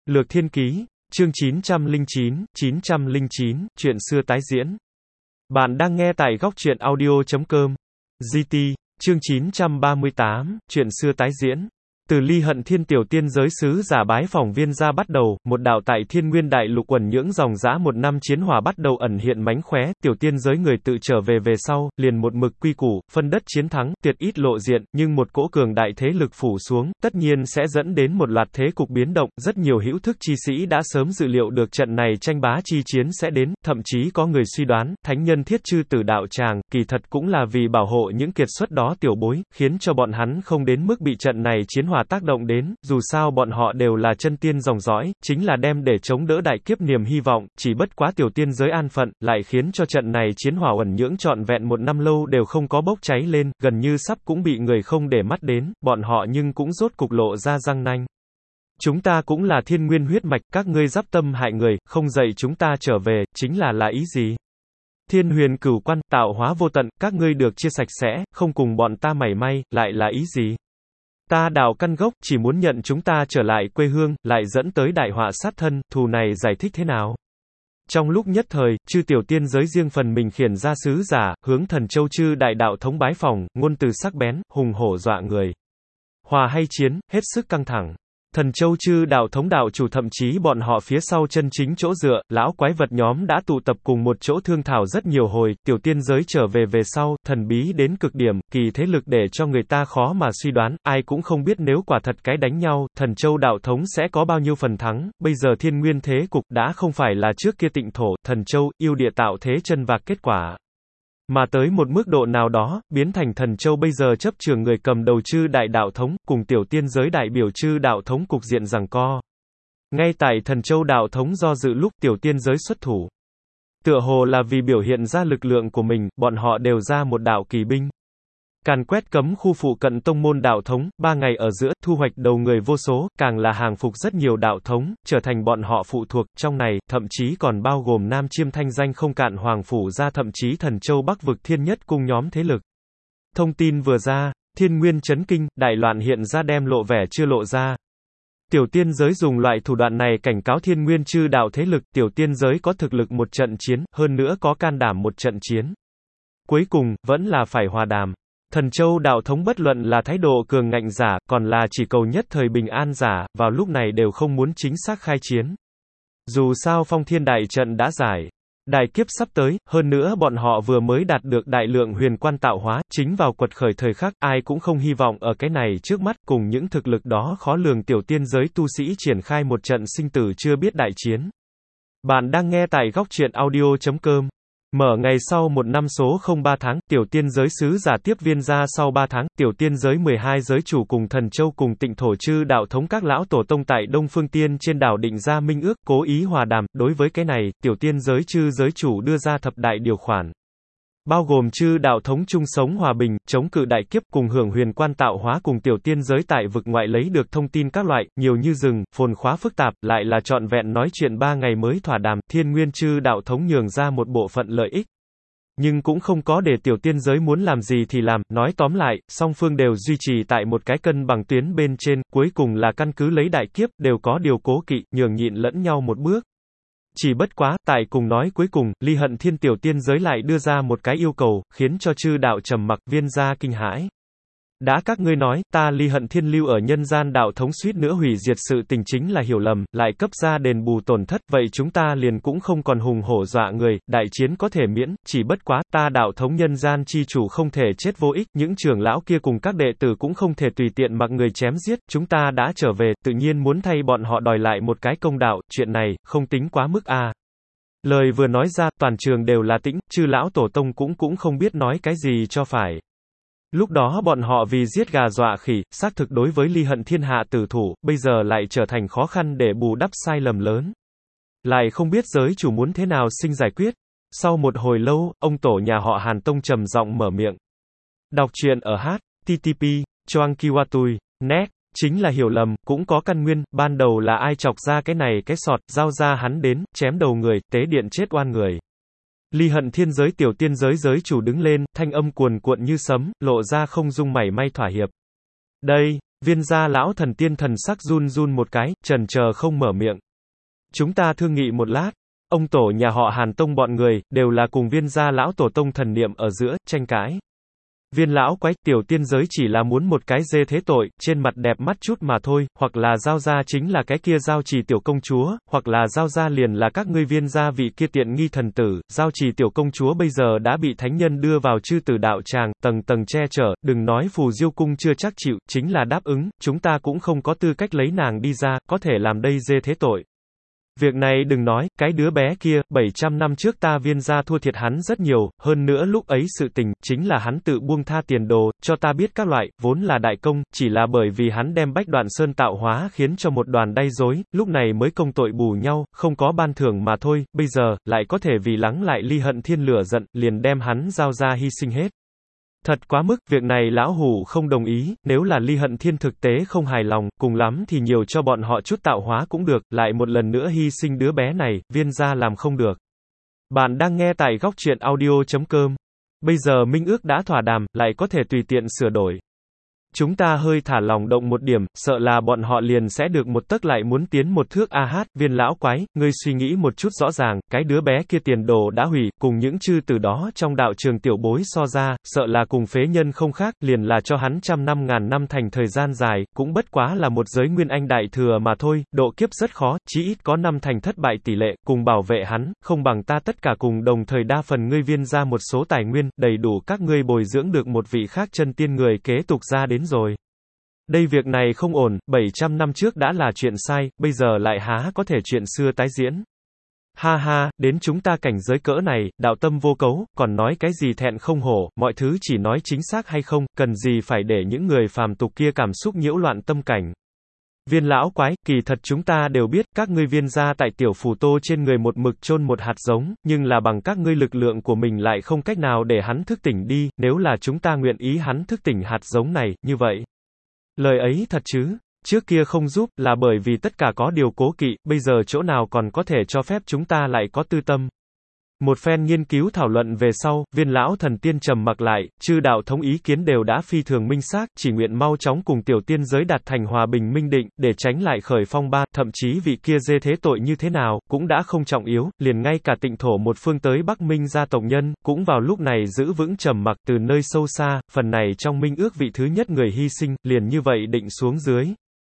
Lược Thiên Ký, chương 909, chuyện xưa tái diễn. Bạn đang nghe tại góc truyện audio.com. GT, chương 938, chuyện xưa tái diễn. Từ Ly Hận Thiên tiểu tiên giới sứ giả bái phỏng viên gia bắt đầu, một đạo tại Thiên Nguyên Đại Lục quần nhưỡng dòng dã một năm chiến hỏa bắt đầu ẩn hiện mánh khóe, tiểu tiên giới người tự trở về sau, liền một mực quy củ, phân đất chiến thắng, tuyệt ít lộ diện, nhưng một cỗ cường đại thế lực phủ xuống, tất nhiên sẽ dẫn đến một loạt thế cục biến động, rất nhiều hữu thức chi sĩ đã sớm dự liệu được trận này tranh bá chi chiến sẽ đến, thậm chí có người suy đoán, thánh nhân thiết chư tử đạo tràng, kỳ thật cũng là vì bảo hộ những kiệt xuất đó tiểu bối, khiến cho bọn hắn không đến mức bị trận này chiến hỏa tác động đến, dù sao bọn họ đều là chân tiên dòng dõi, chính là đem để chống đỡ đại kiếp niềm hy vọng, chỉ bất quá tiểu tiên giới an phận, lại khiến cho trận này chiến hỏa ẩn nhưỡng trọn vẹn một năm lâu đều không có bốc cháy lên, gần như sắp cũng bị người không để mắt đến, bọn họ nhưng cũng rốt cục lộ ra răng nanh. Chúng ta cũng là thiên nguyên huyết mạch, các ngươi giáp tâm hại người, không dạy chúng ta trở về, chính là ý gì? Thiên huyền cửu quan, tạo hóa vô tận, các ngươi được chia sạch sẽ, không cùng bọn ta mảy may, lại là ý gì? Ta đào căn gốc, chỉ muốn nhận chúng ta trở lại quê hương, lại dẫn tới đại họa sát thân, thù này giải thích thế nào? Trong lúc nhất thời, chư tiểu tiên giới riêng phần mình khiển ra sứ giả, hướng Thần Châu chư đại đạo thống bái phỏng, ngôn từ sắc bén, hùng hổ dọa người. Hòa hay chiến, hết sức căng thẳng. Thần Châu chư đạo thống đạo chủ thậm chí bọn họ phía sau chân chính chỗ dựa, lão quái vật nhóm đã tụ tập cùng một chỗ thương thảo rất nhiều hồi, tiểu tiên giới trở về sau, thần bí đến cực điểm, kỳ thế lực để cho người ta khó mà suy đoán, ai cũng không biết nếu quả thật cái đánh nhau, Thần Châu đạo thống sẽ có bao nhiêu phần thắng, bây giờ thiên nguyên thế cục đã không phải là trước kia Tịnh Thổ, Thần Châu, yêu địa tạo thế chân vạc kết quả. Mà tới một mức độ nào đó, biến thành Thần Châu bây giờ chấp trường người cầm đầu chư đại đạo thống, cùng tiểu tiên giới đại biểu chư đạo thống cục diện giằng co. Ngay tại Thần Châu đạo thống do dự lúc tiểu tiên giới xuất thủ. Tựa hồ là vì biểu hiện ra lực lượng của mình, bọn họ đều ra một đạo kỳ binh. Càn quét cấm khu phụ cận tông môn đạo thống, 3 ngày ở giữa, thu hoạch đầu người vô số, càng là hàng phục rất nhiều đạo thống, trở thành bọn họ phụ thuộc, trong này, thậm chí còn bao gồm Nam Chiêm thanh danh không cạn Hoàng Phủ gia thậm chí Thần Châu Bắc vực Thiên Nhất cung nhóm thế lực. Thông tin vừa ra, thiên nguyên chấn kinh, đại loạn hiện ra đem lộ vẻ chưa lộ ra. Tiểu tiên giới dùng loại thủ đoạn này cảnh cáo thiên nguyên chư đạo thế lực, tiểu tiên giới có thực lực một trận chiến, hơn nữa có can đảm một trận chiến. Cuối cùng, vẫn là phải hòa đàm. Thần Châu đạo thống bất luận là thái độ cường ngạnh giả, còn là chỉ cầu nhất thời bình an giả, vào lúc này đều không muốn chính xác khai chiến. Dù sao phong thiên đại trận đã giải. Đại kiếp sắp tới, hơn nữa bọn họ vừa mới đạt được đại lượng huyền quan tạo hóa, chính vào quật khởi thời khắc, ai cũng không hy vọng ở cái này trước mắt, cùng những thực lực đó khó lường tiểu tiên giới tu sĩ triển khai một trận sinh tử chưa biết đại chiến. Bạn đang nghe tại góc truyện audio.com. Mở ngày sau một năm số 03 tháng, tiểu tiên giới sứ giả tiếp viên ra sau 3 tháng, tiểu tiên giới 12 giới chủ cùng Thần Châu cùng Tịnh Thổ chư đạo thống các lão tổ tông tại Đông Phương Tiên trên đảo định ra minh ước, cố ý hòa đàm, đối với cái này, tiểu tiên giới chư giới chủ đưa ra thập đại điều khoản. Bao gồm chư đạo thống chung sống hòa bình, chống cự đại kiếp cùng hưởng huyền quan tạo hóa cùng tiểu tiên giới tại vực ngoại lấy được thông tin các loại, nhiều như rừng, phồn khóa phức tạp, lại là trọn vẹn nói chuyện 3 ngày mới thỏa đàm, thiên nguyên chư đạo thống nhường ra một bộ phận lợi ích. Nhưng cũng không có để tiểu tiên giới muốn làm gì thì làm, nói tóm lại, song phương đều duy trì tại một cái cân bằng tuyến bên trên, cuối cùng là căn cứ lấy đại kiếp, đều có điều cố kỵ, nhường nhịn lẫn nhau một bước. Chỉ bất quá, tại cùng nói cuối cùng, Ly Hận Thiên tiểu tiên giới lại đưa ra một cái yêu cầu, khiến cho chư đạo trầm mặc, viên gia kinh hãi. Đã các ngươi nói, ta Ly Hận Thiên lưu ở nhân gian đạo thống suýt nữa hủy diệt sự tình chính là hiểu lầm, lại cấp ra đền bù tổn thất, vậy chúng ta liền cũng không còn hùng hổ dọa người, đại chiến có thể miễn, chỉ bất quá, ta đạo thống nhân gian chi chủ không thể chết vô ích, những trưởng lão kia cùng các đệ tử cũng không thể tùy tiện mặc người chém giết, chúng ta đã trở về, tự nhiên muốn thay bọn họ đòi lại một cái công đạo, chuyện này, không tính quá mức a. Lời vừa nói ra, toàn trường đều là tĩnh, chư lão tổ tông cũng không biết nói cái gì cho phải. Lúc đó bọn họ vì giết gà dọa khỉ, xác thực đối với Ly Hận Thiên hạ tử thủ, bây giờ lại trở thành khó khăn để bù đắp sai lầm lớn. Lại không biết giới chủ muốn thế nào sinh giải quyết. Sau một hồi lâu, ông tổ nhà họ Hàn Tông trầm giọng mở miệng. Đọc truyện ở http choang kiwatui net, chính là hiểu lầm, cũng có căn nguyên, ban đầu là ai chọc ra cái này cái sọt, giao ra hắn đến, chém đầu người, tế điện chết oan người. Ly Hận Thiên giới tiểu tiên giới giới chủ đứng lên, thanh âm cuồn cuộn như sấm, lộ ra không dung mảy may thỏa hiệp. Đây, Viên gia lão thần tiên thần sắc run run một cái, chần chờ không mở miệng. Chúng ta thương nghị một lát. Ông tổ nhà họ Hàn Tông bọn người, đều là cùng viên gia lão tổ tông thần niệm ở giữa, tranh cãi. Viên lão quái, tiểu tiên giới chỉ là muốn một cái dê thế tội, trên mặt đẹp mắt chút mà thôi, hoặc là giao ra chính là cái kia giao trì tiểu công chúa, hoặc là giao ra liền là các ngươi viên gia vị kia tiện nghi thần tử, giao trì tiểu công chúa bây giờ đã bị thánh nhân đưa vào chư tử đạo tràng, tầng tầng che chở, đừng nói phù diêu cung chưa chắc chịu, chính là đáp ứng, chúng ta cũng không có tư cách lấy nàng đi ra, có thể làm đây dê thế tội. Việc này đừng nói, cái đứa bé kia, 700 năm trước ta viên gia thua thiệt hắn rất nhiều, hơn nữa lúc ấy sự tình, chính là hắn tự buông tha tiền đồ, cho ta biết các loại, vốn là đại công, chỉ là bởi vì hắn đem Bách Đoạn Sơn tạo hóa khiến cho một đoàn đay rối, lúc này mới công tội bù nhau, không có ban thưởng mà thôi, bây giờ, lại có thể vì lắng lại ly hận thiên lửa giận, liền đem hắn giao ra hy sinh hết. Thật quá mức, việc này lão hủ không đồng ý, nếu là ly hận thiên thực tế không hài lòng, cùng lắm thì nhiều cho bọn họ chút tạo hóa cũng được, lại một lần nữa hy sinh đứa bé này, viên gia làm không được. Bạn đang nghe tại góc truyện audio.com. Bây giờ minh ước đã thỏa đàm, lại có thể tùy tiện sửa đổi. Chúng ta hơi thả lòng động một điểm, sợ là bọn họ liền sẽ được một tấc lại muốn tiến một thước. Viên lão quái, ngươi suy nghĩ một chút rõ ràng, cái đứa bé kia tiền đồ đã hủy, cùng những chư từ đó trong đạo trường tiểu bối so ra, sợ là cùng phế nhân không khác, liền là cho hắn 100 năm ngàn năm thành thời gian dài, cũng bất quá là một giới nguyên anh đại thừa mà thôi, độ kiếp rất khó, chỉ ít có 5 thành thất bại tỷ lệ, cùng bảo vệ hắn, không bằng ta tất cả cùng đồng thời đa phần ngươi viên ra một số tài nguyên, đầy đủ các ngươi bồi dưỡng được một vị khác chân tiên người kế tục ra đến rồi. Đây việc này không ổn, 700 năm trước đã là chuyện sai, bây giờ lại há có thể chuyện xưa tái diễn. Ha ha, đến chúng ta cảnh giới cỡ này, đạo tâm vô cấu, còn nói cái gì thẹn không hổ, mọi thứ chỉ nói chính xác hay không, cần gì phải để những người phàm tục kia cảm xúc nhiễu loạn tâm cảnh. Viên lão quái, kỳ thật chúng ta đều biết, các ngươi viên gia tại tiểu phù tô trên người một mực chôn một hạt giống, nhưng là bằng các ngươi lực lượng của mình lại không cách nào để hắn thức tỉnh đi, nếu là chúng ta nguyện ý hắn thức tỉnh hạt giống này, như vậy. Lời ấy thật chứ, trước kia không giúp, là bởi vì tất cả có điều cố kỵ, bây giờ chỗ nào còn có thể cho phép chúng ta lại có tư tâm. Một phen nghiên cứu thảo luận về sau, viên lão thần tiên trầm mặc lại, chư đạo thống ý kiến đều đã phi thường minh xác, chỉ nguyện mau chóng cùng tiểu tiên giới đạt thành hòa bình minh định, để tránh lại khởi phong ba, thậm chí vị kia dê thế tội như thế nào, cũng đã không trọng yếu, liền ngay cả Tịnh thổ một phương tới Bắc Minh gia tộc nhân, cũng vào lúc này giữ vững trầm mặc từ nơi sâu xa, phần này trong minh ước vị thứ nhất người hy sinh, liền như vậy định xuống dưới.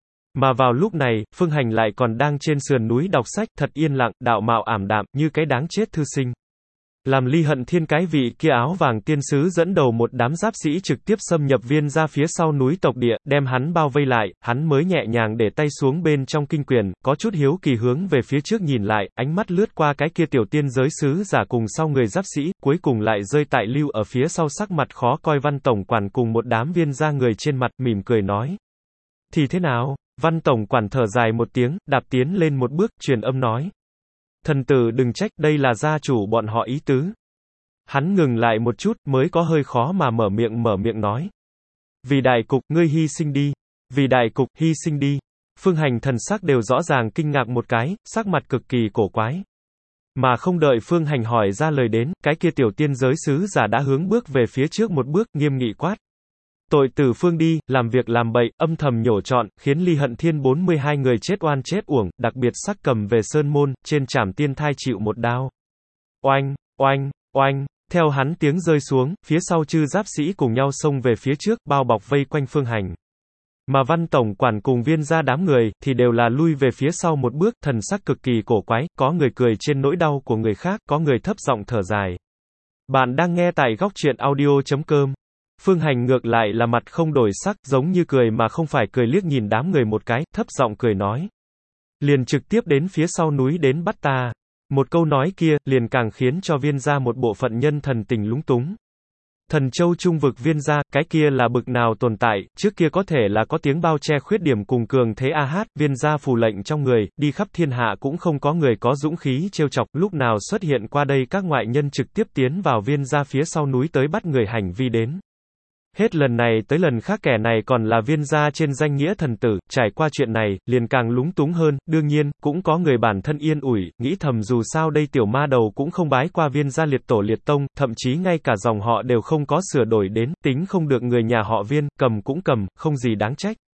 Mà vào lúc này, Phương Hành lại còn đang trên sườn núi đọc sách, thật yên lặng, đạo mạo ảm đạm, như cái đáng chết thư sinh. Làm ly hận thiên cái vị kia áo vàng tiên sứ dẫn đầu một đám giáp sĩ trực tiếp xâm nhập viên ra phía sau núi tộc địa, đem hắn bao vây lại, hắn mới nhẹ nhàng để tay xuống bên trong kinh quyền, có chút hiếu kỳ hướng về phía trước nhìn lại, ánh mắt lướt qua cái kia tiểu tiên giới sứ giả cùng sau người giáp sĩ, cuối cùng lại rơi tại lưu ở phía sau sắc mặt khó coi Văn tổng quản cùng một đám viên ra người trên mặt, mỉm cười nói. Thì thế nào? Văn tổng quản thở dài một tiếng, đạp tiến lên một bước, truyền âm nói. Thần tử đừng trách, đây là gia chủ bọn họ ý tứ. Hắn ngừng lại một chút, mới có hơi khó mà mở miệng nói. Vì đại cục, ngươi hy sinh đi. Vì đại cục, hy sinh đi. Phương Hành thần sắc đều rõ ràng kinh ngạc một cái, sắc mặt cực kỳ cổ quái. Mà không đợi Phương Hành hỏi ra lời đến, cái kia tiểu tiên giới sứ giả đã hướng bước về phía trước một bước, nghiêm nghị quát. Tội tử Phương đi, làm việc làm bậy, âm thầm nhổ trọn, khiến ly hận thiên 42 người chết oan chết uổng, đặc biệt sắc cầm về sơn môn, trên trảm tiên thai chịu một đao. Oanh, oanh, oanh, theo hắn tiếng rơi xuống, phía sau chư giáp sĩ cùng nhau xông về phía trước, bao bọc vây quanh Phương Hành. Mà Văn tổng quản cùng viên gia đám người, thì đều là lui về phía sau một bước, thần sắc cực kỳ cổ quái, có người cười trên nỗi đau của người khác, có người thấp giọng thở dài. Bạn đang nghe tại góc truyện audio.com. Phương Hành ngược lại là mặt không đổi sắc, giống như cười mà không phải cười, liếc nhìn đám người một cái, thấp giọng cười nói. Liền trực tiếp đến phía sau núi đến bắt ta. Một câu nói kia, liền càng khiến cho viên gia một bộ phận nhân thần tình lúng túng. Thần châu trung vực viên gia, cái kia là bực nào tồn tại, trước kia có thể là có tiếng bao che khuyết điểm cùng cường thế viên gia phù lệnh trong người, đi khắp thiên hạ cũng không có người có dũng khí trêu chọc, lúc nào xuất hiện qua đây các ngoại nhân trực tiếp tiến vào viên gia phía sau núi tới bắt người hành vi đến. Hết lần này tới lần khác kẻ này còn là viên gia trên danh nghĩa thần tử, trải qua chuyện này, liền càng lúng túng hơn, đương nhiên, cũng có người bản thân yên ủi, nghĩ thầm dù sao đây tiểu ma đầu cũng không bái qua viên gia liệt tổ liệt tông, thậm chí ngay cả dòng họ đều không có sửa đổi đến, tính không được người nhà họ viên, cầm cũng cầm, không gì đáng trách.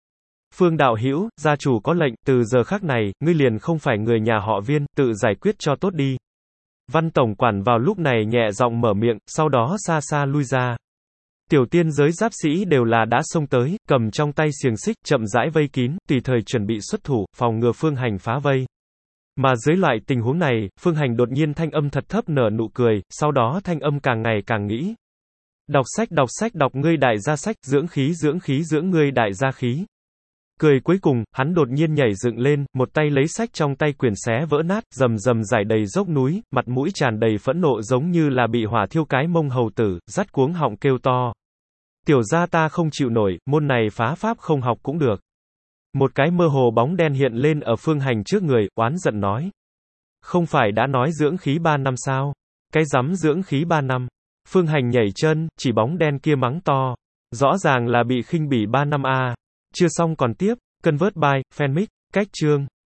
Phương đạo hữu, gia chủ có lệnh, từ giờ khắc này, ngươi liền không phải người nhà họ Viên, tự giải quyết cho tốt đi. Văn tổng quản vào lúc này nhẹ giọng mở miệng, sau đó xa xa lui ra. Tiểu tiên giới giáp sĩ đều là đã xông tới, cầm trong tay xiềng xích, chậm rãi vây kín, tùy thời chuẩn bị xuất thủ, phòng ngừa Phương Hành phá vây. Mà dưới loại tình huống này, Phương Hành đột nhiên thanh âm thật thấp nở nụ cười, sau đó thanh âm càng ngày càng nghĩ. Đọc sách đọc ngươi đại gia sách, dưỡng khí dưỡng ngươi đại gia khí. Cười cuối cùng, hắn đột nhiên nhảy dựng lên, một tay lấy sách trong tay quyển xé vỡ nát, rầm rầm rải đầy dốc núi, mặt mũi tràn đầy phẫn nộ giống như là bị hỏa thiêu cái mông hầu tử, dắt cuống họng kêu to. Tiểu gia ta không chịu nổi, môn này phá pháp không học cũng được. Một cái mơ hồ bóng đen hiện lên ở Phương Hành trước người, oán giận nói. Không phải đã nói dưỡng khí 3 năm sao? Cái rắm dưỡng khí 3 năm. Phương Hành nhảy chân, chỉ bóng đen kia mắng to. Rõ ràng là bị khinh bỉ 3 năm a. Chưa xong còn tiếp, Convert by, Fanmic, cách chương.